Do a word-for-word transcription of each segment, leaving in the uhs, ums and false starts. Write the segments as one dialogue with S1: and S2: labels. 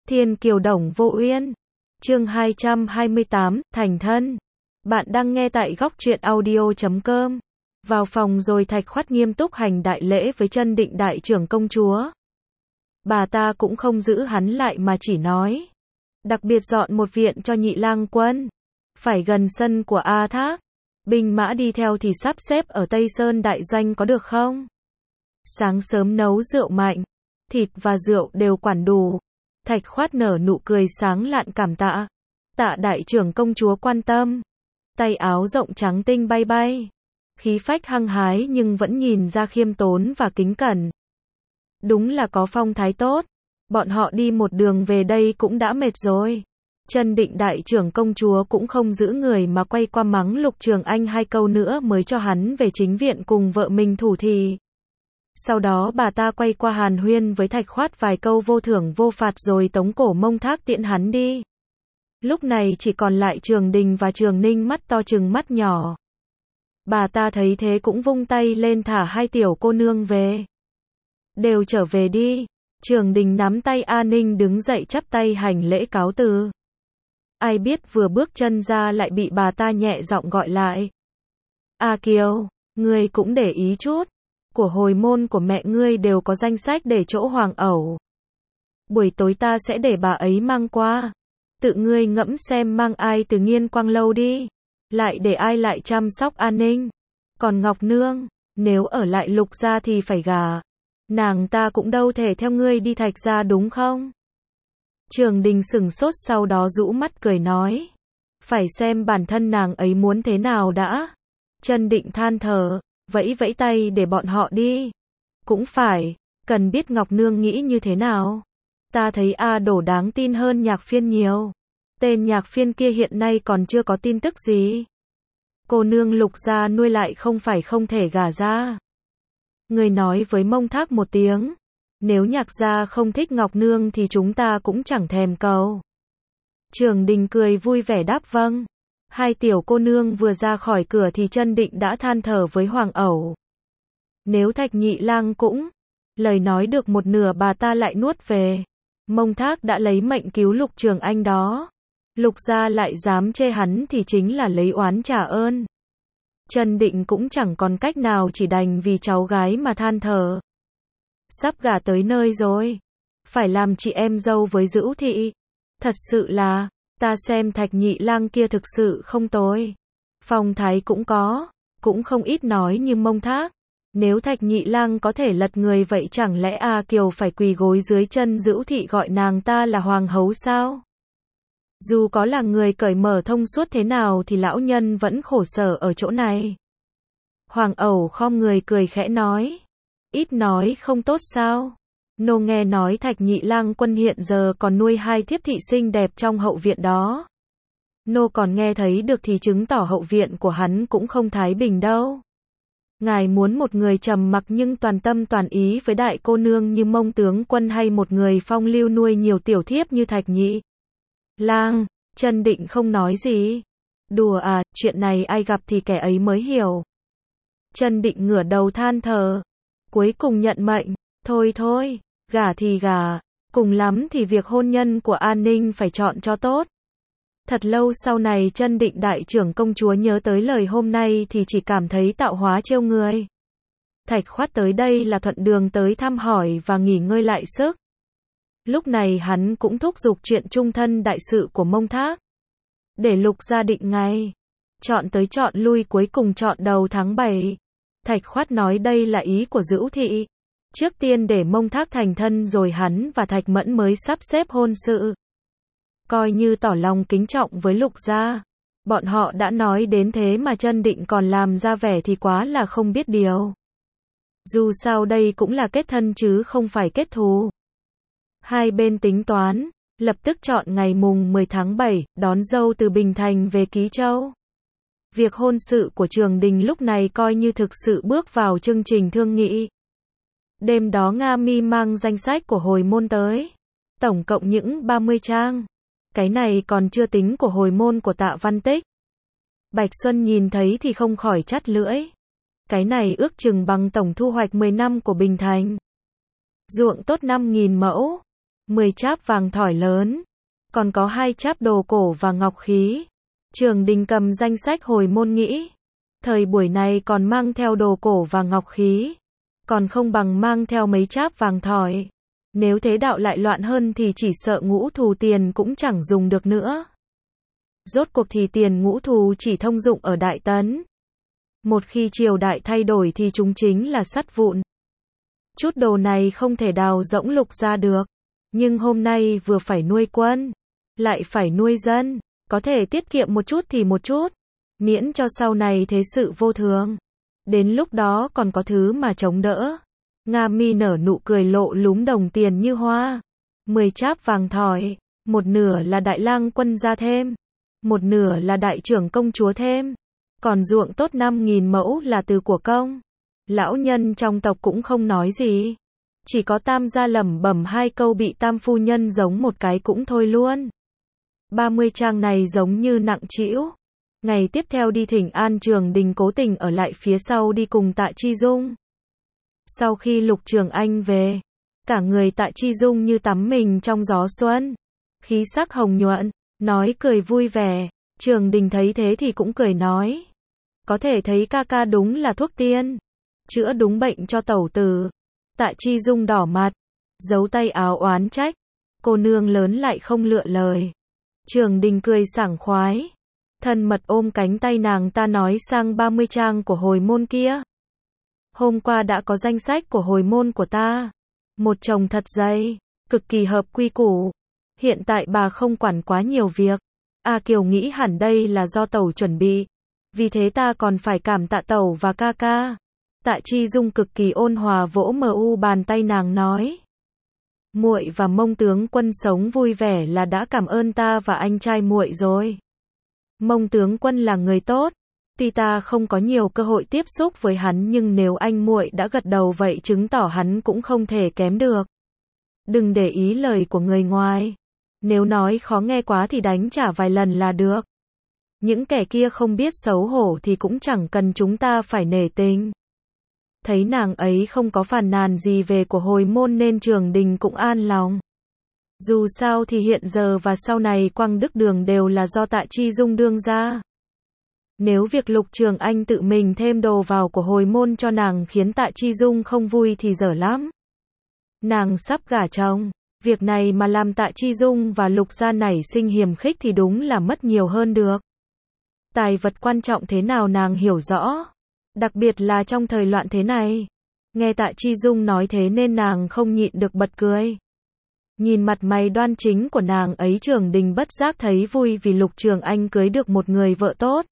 S1: Thiên kiều đồng vô uyên. Chương hai trăm hai mươi tám, thành thân. Bạn đang nghe tại góc truyện audio chấm com. Vào phòng rồi Thạch Khoát nghiêm túc hành đại lễ với Chân Định đại trưởng công chúa. Bà ta cũng không giữ hắn lại mà chỉ nói. Đặc biệt dọn một viện cho nhị lang quân. Phải gần sân của A Thác. Binh mã đi theo thì sắp xếp ở Tây Sơn đại doanh có được không? Sáng sớm nấu rượu mạnh. Thịt và rượu đều quản đủ. Thạch Khoát nở nụ cười sáng lạn cảm tạ. Tạ đại trưởng công chúa quan tâm. Tay áo rộng trắng tinh bay bay. Khí phách hăng hái nhưng vẫn nhìn ra khiêm tốn và kính cẩn. Đúng là có phong thái tốt. Bọn họ đi một đường về đây cũng đã mệt rồi. Chân Định đại trưởng công chúa cũng không giữ người mà quay qua mắng Lục Trường Anh hai câu nữa mới cho hắn về chính viện cùng vợ mình thủ thì. Sau đó bà ta quay qua hàn huyên với Thạch Khoát vài câu vô thưởng vô phạt rồi tống cổ Mông Thác tiễn hắn đi. Lúc này chỉ còn lại Trường Đình và Trường Ninh mắt to trừng mắt nhỏ. Bà ta thấy thế cũng vung tay lên thả hai tiểu cô nương về. Đều trở về đi. Trường Đình nắm tay A Ninh đứng dậy chắp tay hành lễ cáo từ. Ai biết vừa bước chân ra lại bị bà ta nhẹ giọng gọi lại. A Kiều, ngươi cũng để ý chút. Của hồi môn của mẹ ngươi đều có danh sách để chỗ hoàng ẩu. Buổi tối ta sẽ để bà ấy mang qua. Tự ngươi ngẫm xem mang ai từ Nghiên Quang lâu đi. Lại để ai lại chăm sóc an ninh. Còn Ngọc Nương, nếu ở lại Lục gia thì phải gả. Nàng ta cũng đâu thể theo ngươi đi Thạch gia đúng không? Trường Đình sửng sốt sau đó rũ mắt cười nói. Phải xem bản thân nàng ấy muốn thế nào đã. Chân Định than thở, vẫy vẫy tay để bọn họ đi. Cũng phải, cần biết Ngọc Nương nghĩ như thế nào. Ta thấy A Đổ đáng tin hơn Nhạc Phiên nhiều. Tên Nhạc Phiên kia hiện nay còn chưa có tin tức gì. Cô nương Lục gia nuôi lại không phải không thể gả ra. Người nói với Mông Thác một tiếng. Nếu Nhạc gia không thích Ngọc Nương thì chúng ta cũng chẳng thèm cầu. Trường Đình cười vui vẻ đáp vâng. Hai tiểu cô nương vừa ra khỏi cửa thì Chân Định đã than thở với Hoàng ẩu. Nếu Thạch nhị lang cũng. Lời nói được một nửa bà ta lại nuốt về. Mông Thác đã lấy mệnh cứu Lục Trường Anh đó. Lục gia lại dám chê hắn thì chính là lấy oán trả ơn. Chân Định cũng chẳng còn cách nào chỉ đành vì cháu gái mà than thở. Sắp gả tới nơi rồi. Phải làm chị em dâu với Dữu thị. Thật sự là, ta xem Thạch nhị lang kia thực sự không tồi. Phong thái cũng có, cũng không ít nói như Mông Thác. Nếu Thạch nhị lang có thể lật người vậy chẳng lẽ A Kiều phải quỳ gối dưới chân Dữu thị gọi nàng ta là hoàng hấu sao? Dù có là người cởi mở thông suốt thế nào thì lão nhân vẫn khổ sở ở chỗ này. Hoàng ẩu khom người cười khẽ nói. Ít nói không tốt sao? Nô nghe nói Thạch nhị lang quân hiện giờ còn nuôi hai thiếp thị xinh đẹp trong hậu viện đó. Nô còn nghe thấy được thì chứng tỏ hậu viện của hắn cũng không thái bình đâu. Ngài muốn một người trầm mặc nhưng toàn tâm toàn ý với đại cô nương như Mông tướng quân hay một người phong lưu nuôi nhiều tiểu thiếp như Thạch nhị lang? Chân Định không nói gì. Đùa à, chuyện này ai gặp thì kẻ ấy mới hiểu. Chân Định ngửa đầu than thở. Cuối cùng nhận mệnh. Thôi thôi, gả thì gả. Cùng lắm thì việc hôn nhân của An Ninh phải chọn cho tốt. Thật lâu sau này Chân Định đại trưởng công chúa nhớ tới lời hôm nay thì chỉ cảm thấy tạo hóa trêu người. Thạch Khoát tới đây là thuận đường tới thăm hỏi và nghỉ ngơi lại sức. Lúc này hắn cũng thúc giục chuyện chung thân đại sự của Mông Thác. Để Lục gia định ngày. Chọn tới chọn lui cuối cùng chọn đầu tháng bảy. Thạch Khoát nói đây là ý của Dữu thị. Trước tiên để Mông Thác thành thân rồi hắn và Thạch Mẫn mới sắp xếp hôn sự. Coi như tỏ lòng kính trọng với Lục gia. Bọn họ đã nói đến thế mà Chân Định còn làm ra vẻ thì quá là không biết điều. Dù sao đây cũng là kết thân chứ không phải kết thù. Hai bên tính toán, lập tức chọn ngày mùng mười tháng bảy, đón dâu từ Bình Thành về Ký Châu. Việc hôn sự của Trường Đình lúc này coi như thực sự bước vào chương trình thương nghị. Đêm đó Nga Mi mang danh sách của hồi môn tới. Tổng cộng những ba mươi trang. Cái này còn chưa tính của hồi môn của Tạ Văn Tích. Bạch Xuân nhìn thấy thì không khỏi chắt lưỡi. Cái này ước chừng bằng tổng thu hoạch mười năm của Bình Thành. Ruộng tốt năm nghìn mẫu. mười cháp vàng thỏi lớn, còn có hai cháp đồ cổ và ngọc khí. Trường Đình cầm danh sách hồi môn nghĩ, thời buổi này còn mang theo đồ cổ và ngọc khí, còn không bằng mang theo mấy cháp vàng thỏi. Nếu thế đạo lại loạn hơn thì chỉ sợ ngũ thù tiền cũng chẳng dùng được nữa. Rốt cuộc thì tiền ngũ thù chỉ thông dụng ở Đại Tấn. Một khi triều đại thay đổi thì chúng chính là sắt vụn. Chút đồ này không thể đào rỗng lục ra được. Nhưng hôm nay vừa phải nuôi quân, lại phải nuôi dân, có thể tiết kiệm một chút thì một chút, miễn cho sau này thế sự vô thường. Đến lúc đó còn có thứ mà chống đỡ. Nga Mi nở nụ cười lộ lúm đồng tiền như hoa. Mười cháp vàng thỏi, một nửa là đại lang quân gia thêm, một nửa là đại trưởng công chúa thêm, còn ruộng tốt năm nghìn mẫu là từ của công. Lão nhân trong tộc cũng không nói gì, chỉ có Tam gia lẩm bẩm hai câu bị Tam phu nhân giống một cái cũng thôi luôn. ba mươi trang này giống như nặng trĩu. Ngày tiếp theo đi thỉnh an, Trường Đình cố tình ở lại phía sau đi cùng Tạ Chi Dung. Sau khi Lục Trường Anh về, cả người Tạ Chi Dung như tắm mình trong gió xuân, khí sắc hồng nhuận, nói cười vui vẻ. Trường Đình thấy thế thì cũng cười nói, có thể thấy ca ca đúng là thuốc tiên, chữa đúng bệnh cho tẩu tử. Tạ Chi Dung đỏ mặt, giấu tay áo oán trách, cô nương lớn lại không lựa lời. Trường Đình cười sảng khoái, thân mật ôm cánh tay nàng ta nói sang ba mươi trang của hồi môn kia. Hôm qua đã có danh sách của hồi môn của ta, một chồng thật dày, cực kỳ hợp quy củ. Hiện tại bà không quản quá nhiều việc. A Kiều nghĩ hẳn đây là do tẩu chuẩn bị, vì thế ta còn phải cảm tạ tẩu và ca ca. Tạ Chi Dung cực kỳ ôn hòa vỗ mu bàn tay nàng nói, muội và Mông tướng quân sống vui vẻ là đã cảm ơn ta và anh trai muội rồi. Mông tướng quân là người tốt, tuy ta không có nhiều cơ hội tiếp xúc với hắn nhưng nếu anh muội đã gật đầu vậy chứng tỏ hắn cũng không thể kém được. Đừng để ý lời của người ngoài, nếu nói khó nghe quá thì đánh trả vài lần là được. Những kẻ kia không biết xấu hổ thì cũng chẳng cần chúng ta phải nể tình. Thấy nàng ấy không có phàn nàn gì về của hồi môn nên Trường Đình cũng an lòng. Dù sao thì hiện giờ và sau này Quang Đức Đường đều là do Tạ Chi Dung đương ra. Nếu việc Lục Trường Anh tự mình thêm đồ vào của hồi môn cho nàng khiến Tạ Chi Dung không vui thì dở lắm. Nàng sắp gả chồng, việc này mà làm Tạ Chi Dung và Lục gia nảy sinh hiềm khích thì đúng là mất nhiều hơn được. Tài vật quan trọng thế nào nàng hiểu rõ, đặc biệt là trong thời loạn thế này. Nghe Tạ Chi Dung nói thế nên nàng không nhịn được bật cười. Nhìn mặt mày đoan chính của nàng ấy, Trường Đình bất giác thấy vui vì Lục Trường Anh cưới được một người vợ tốt.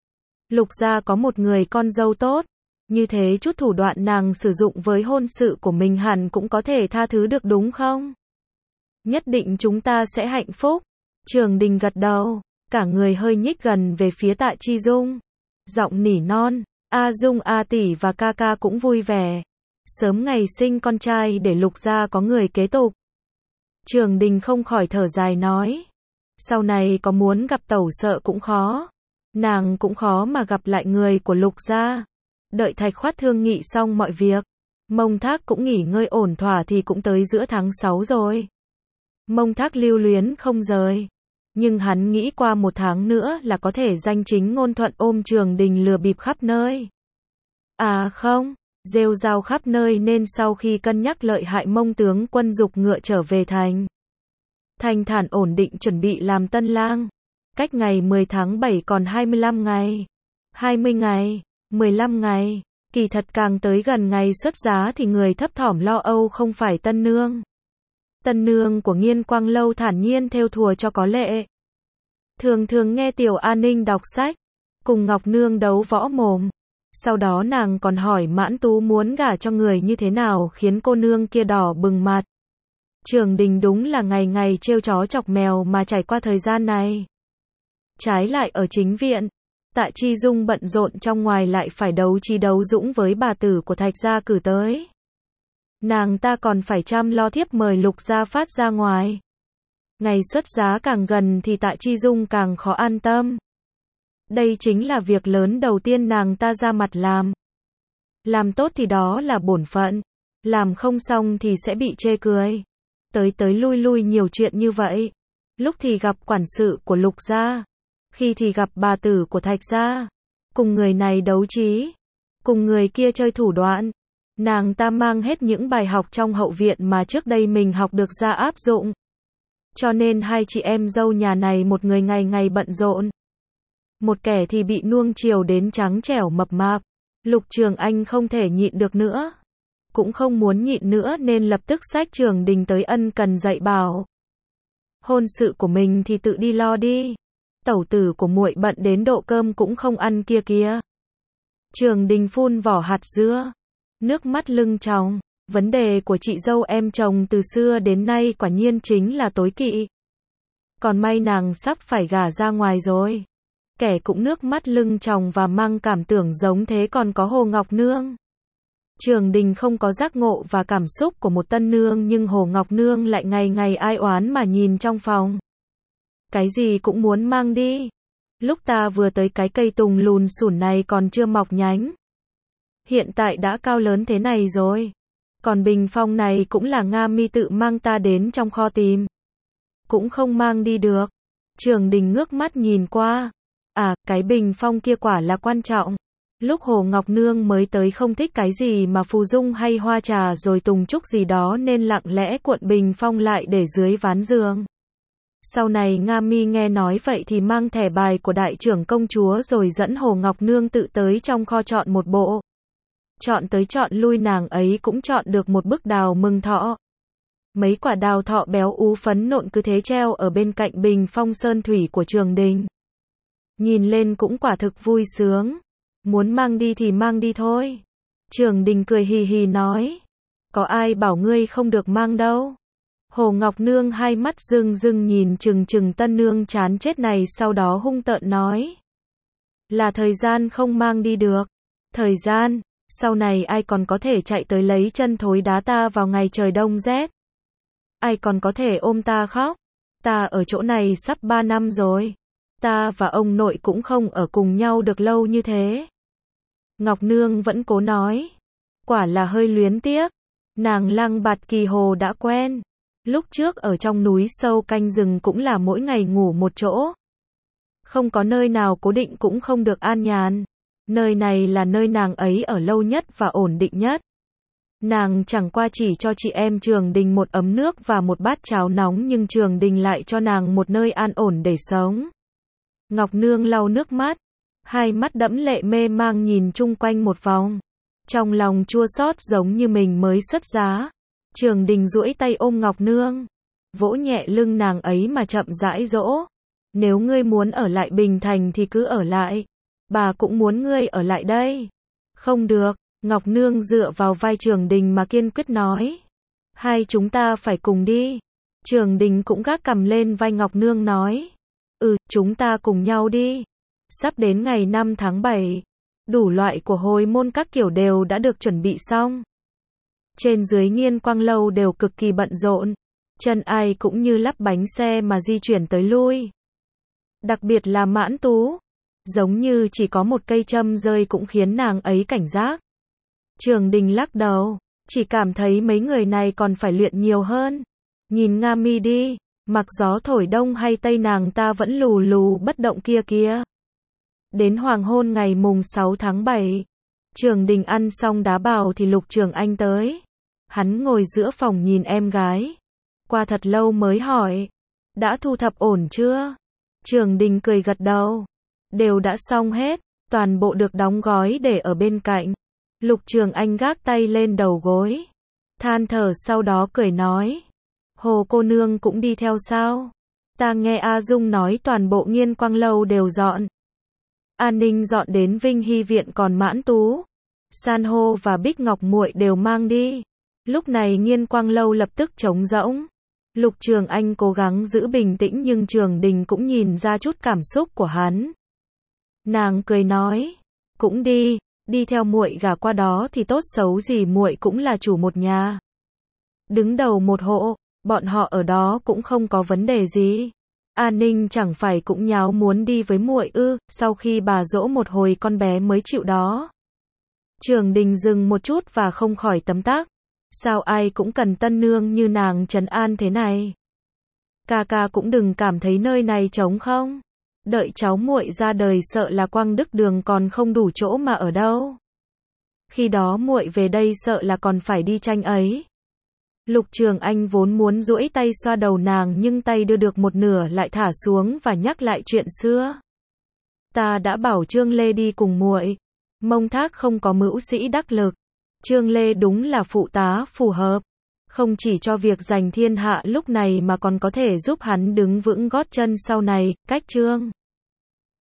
S1: Lục gia có một người con dâu tốt, như thế chút thủ đoạn nàng sử dụng với hôn sự của mình hẳn cũng có thể tha thứ được đúng không? Nhất định chúng ta sẽ hạnh phúc. Trường Đình gật đầu, cả người hơi nhích gần về phía Tạ Chi Dung, giọng nỉ non, A Dung A tỷ và ca ca cũng vui vẻ, sớm ngày sinh con trai để Lục gia có người kế tục. Trường Đình không khỏi thở dài nói, sau này có muốn gặp tẩu sợ cũng khó, nàng cũng khó mà gặp lại người của Lục gia. Đợi Thạch Khoát thương nghị xong mọi việc, Mông Thác cũng nghỉ ngơi ổn thỏa thì cũng tới giữa tháng sáu rồi. Mông Thác lưu luyến không rời, nhưng hắn nghĩ qua một tháng nữa là có thể danh chính ngôn thuận ôm Trường Đình lừa bịp khắp nơi. À không, rêu rao khắp nơi nên sau khi cân nhắc lợi hại Mông tướng quân dục ngựa trở về thành. Thanh thản ổn định chuẩn bị làm tân lang. Cách ngày mười tháng bảy còn hai mươi lăm ngày, hai mươi ngày, mười lăm ngày, kỳ thật càng tới gần ngày xuất giá thì người thấp thỏm lo âu không phải tân nương. Tân nương của Nghiên Quang Lâu thản nhiên thêu thùa cho có lệ. Thường thường nghe Tiểu An Ninh đọc sách, cùng Ngọc Nương đấu võ mồm. Sau đó nàng còn hỏi Mãn Tú muốn gả cho người như thế nào khiến cô nương kia đỏ bừng mặt. Trường Đình đúng là ngày ngày trêu chó chọc mèo mà trải qua thời gian này. Trái lại ở chính viện, Tạ Chi Dung bận rộn trong ngoài lại phải đấu trí đấu dũng với bà tử của Thạch gia cử tới. Nàng ta còn phải chăm lo thiếp mời Lục gia phát ra ngoài. Ngày xuất giá càng gần thì Tạ Chi Dung càng khó an tâm. Đây chính là việc lớn đầu tiên nàng ta ra mặt làm. Làm tốt thì đó là bổn phận, làm không xong thì sẽ bị chê cười. tới tới lui lui nhiều chuyện như vậy. Lúc thì gặp quản sự của Lục gia, khi thì gặp bà tử của Thạch gia, cùng người này đấu trí, cùng người kia chơi thủ đoạn. Nàng ta mang hết những bài học trong hậu viện mà trước đây mình học được ra áp dụng. Cho nên hai chị em dâu nhà này một người ngày ngày bận rộn. Một kẻ thì bị nuông chiều đến trắng trẻo mập mạp. Lục Trường Anh không thể nhịn được nữa. Cũng không muốn nhịn nữa nên lập tức xách Trường Đình tới ân cần dạy bảo. Hôn sự của mình thì tự đi lo đi. Tẩu tử của muội bận đến độ cơm cũng không ăn kia kia. Trường Đình phun vỏ hạt dưa, nước mắt lưng tròng. Vấn đề của chị dâu em chồng từ xưa đến nay quả nhiên chính là tối kỵ. Còn may nàng sắp phải gả ra ngoài rồi. Kẻ cũng nước mắt lưng tròng và mang cảm tưởng giống thế còn có Hồ Ngọc Nương. Trường Đình không có giác ngộ và cảm xúc của một tân nương nhưng Hồ Ngọc Nương lại ngày ngày ai oán mà nhìn trong phòng. Cái gì cũng muốn mang đi. Lúc ta vừa tới cái cây tùng lùn xủn này còn chưa mọc nhánh. Hiện tại đã cao lớn thế này rồi. Còn bình phong này cũng là Nga Mi tự mang ta đến trong kho tìm. Cũng không mang đi được. Trường Đình ngước mắt nhìn qua. À, cái bình phong kia quả là quan trọng. Lúc Hồ Ngọc Nương mới tới không thích cái gì mà phù dung hay hoa trà rồi tùng trúc gì đó nên lặng lẽ cuộn bình phong lại để dưới ván giường. Sau này Nga Mi nghe nói vậy thì mang thẻ bài của đại trưởng công chúa rồi dẫn Hồ Ngọc Nương tự tới trong kho chọn một bộ. Chọn tới chọn lui nàng ấy cũng chọn được một bức đào mừng thọ. Mấy quả đào thọ béo ú phấn nộn cứ thế treo ở bên cạnh bình phong sơn thủy của Trường Đình. Nhìn lên cũng quả thực vui sướng. Muốn mang đi thì mang đi thôi. Trường Đình cười hì hì nói. Có ai bảo ngươi không được mang đâu. Hồ Ngọc Nương hai mắt rưng rưng nhìn chừng chừng tân nương chán chết này sau đó hung tợn nói. Là thời gian không mang đi được. Thời gian, sau này ai còn có thể chạy tới lấy chân thối đá ta vào ngày trời đông rét. Ai còn có thể ôm ta khóc. Ta ở chỗ này sắp ba năm rồi. Ta và ông nội cũng không ở cùng nhau được lâu như thế. Ngọc Nương vẫn cố nói. Quả là hơi luyến tiếc. Nàng Lăng Bạt Kỳ Hồ đã quen. Lúc trước ở trong núi sâu canh rừng cũng là mỗi ngày ngủ một chỗ. Không có nơi nào cố định cũng không được an nhàn. Nơi này là nơi nàng ấy ở lâu nhất và ổn định nhất. Nàng chẳng qua chỉ cho chị em Trường Đình một ấm nước và một bát cháo nóng nhưng Trường Đình lại cho nàng một nơi an ổn để sống. Ngọc Nương lau nước mắt. Hai mắt đẫm lệ mê mang nhìn chung quanh một vòng. Trong lòng chua xót giống như mình mới xuất giá. Trường Đình duỗi tay ôm Ngọc Nương. Vỗ nhẹ lưng nàng ấy mà chậm rãi dỗ. Nếu ngươi muốn ở lại Bình Thành thì cứ ở lại. Bà cũng muốn ngươi ở lại đây. Không được, Ngọc Nương dựa vào vai Trường Đình mà kiên quyết nói. Hai chúng ta phải cùng đi. Trường Đình cũng gác cằm lên vai Ngọc Nương nói. Ừ, chúng ta cùng nhau đi. Sắp đến ngày năm tháng bảy. Đủ loại của hồi môn các kiểu đều đã được chuẩn bị xong. Trên dưới Nghiên Quang Lâu đều cực kỳ bận rộn. Chân ai cũng như lắp bánh xe mà di chuyển tới lui. Đặc biệt là Mãn Tú. Giống như chỉ có một cây châm rơi cũng khiến nàng ấy cảnh giác. Trường Đình lắc đầu. Chỉ cảm thấy mấy người này còn phải luyện nhiều hơn. Nhìn Nga Mi đi. Mặc gió thổi đông hay tây nàng ta vẫn lù lù bất động kia kia. Đến hoàng hôn ngày mùng sáu tháng bảy. Trường Đình ăn xong đá bào thì Lục Trường Anh tới. Hắn ngồi giữa phòng nhìn em gái. Qua thật lâu mới hỏi. Đã thu thập ổn chưa? Trường Đình cười gật đầu. Đều đã xong hết. Toàn bộ được đóng gói để ở bên cạnh. Lục Trường Anh gác tay lên đầu gối. Than thở sau đó cười nói. Hồ cô nương cũng đi theo sao? Ta nghe A Dung nói toàn bộ Nghiên Quang Lâu đều dọn. An Ninh dọn đến Vinh Hy Viện còn Mãn Tú, San hô và Bích Ngọc muội đều mang đi. Lúc này Nghiên Quang Lâu lập tức trống rỗng. Lục Trường Anh cố gắng giữ bình tĩnh nhưng Trường Đình cũng nhìn ra chút cảm xúc của hắn. Nàng cười nói, cũng đi, đi theo muội gả qua đó thì tốt xấu gì muội cũng là chủ một nhà. Đứng đầu một hộ, bọn họ ở đó cũng không có vấn đề gì. An Ninh chẳng phải cũng nháo muốn đi với muội ư, sau khi bà dỗ một hồi con bé mới chịu đó. Trường Đình dừng một chút và không khỏi tấm tắc. Sao ai cũng cần tân nương như nàng trấn an thế này? Ca ca cũng đừng cảm thấy nơi này trống không. Đợi cháu muội ra đời sợ là Quang Đức Đường còn không đủ chỗ mà ở đâu. Khi đó muội về đây sợ là còn phải đi tranh ấy. Lục Trường Anh vốn muốn duỗi tay xoa đầu nàng nhưng tay đưa được một nửa lại thả xuống và nhắc lại chuyện xưa. Ta đã bảo Trương Lê đi cùng muội. Mông Thác không có mữu sĩ đắc lực. Trương Lê đúng là phụ tá phù hợp. Không chỉ cho việc giành thiên hạ lúc này mà còn có thể giúp hắn đứng vững gót chân sau này, cách Trương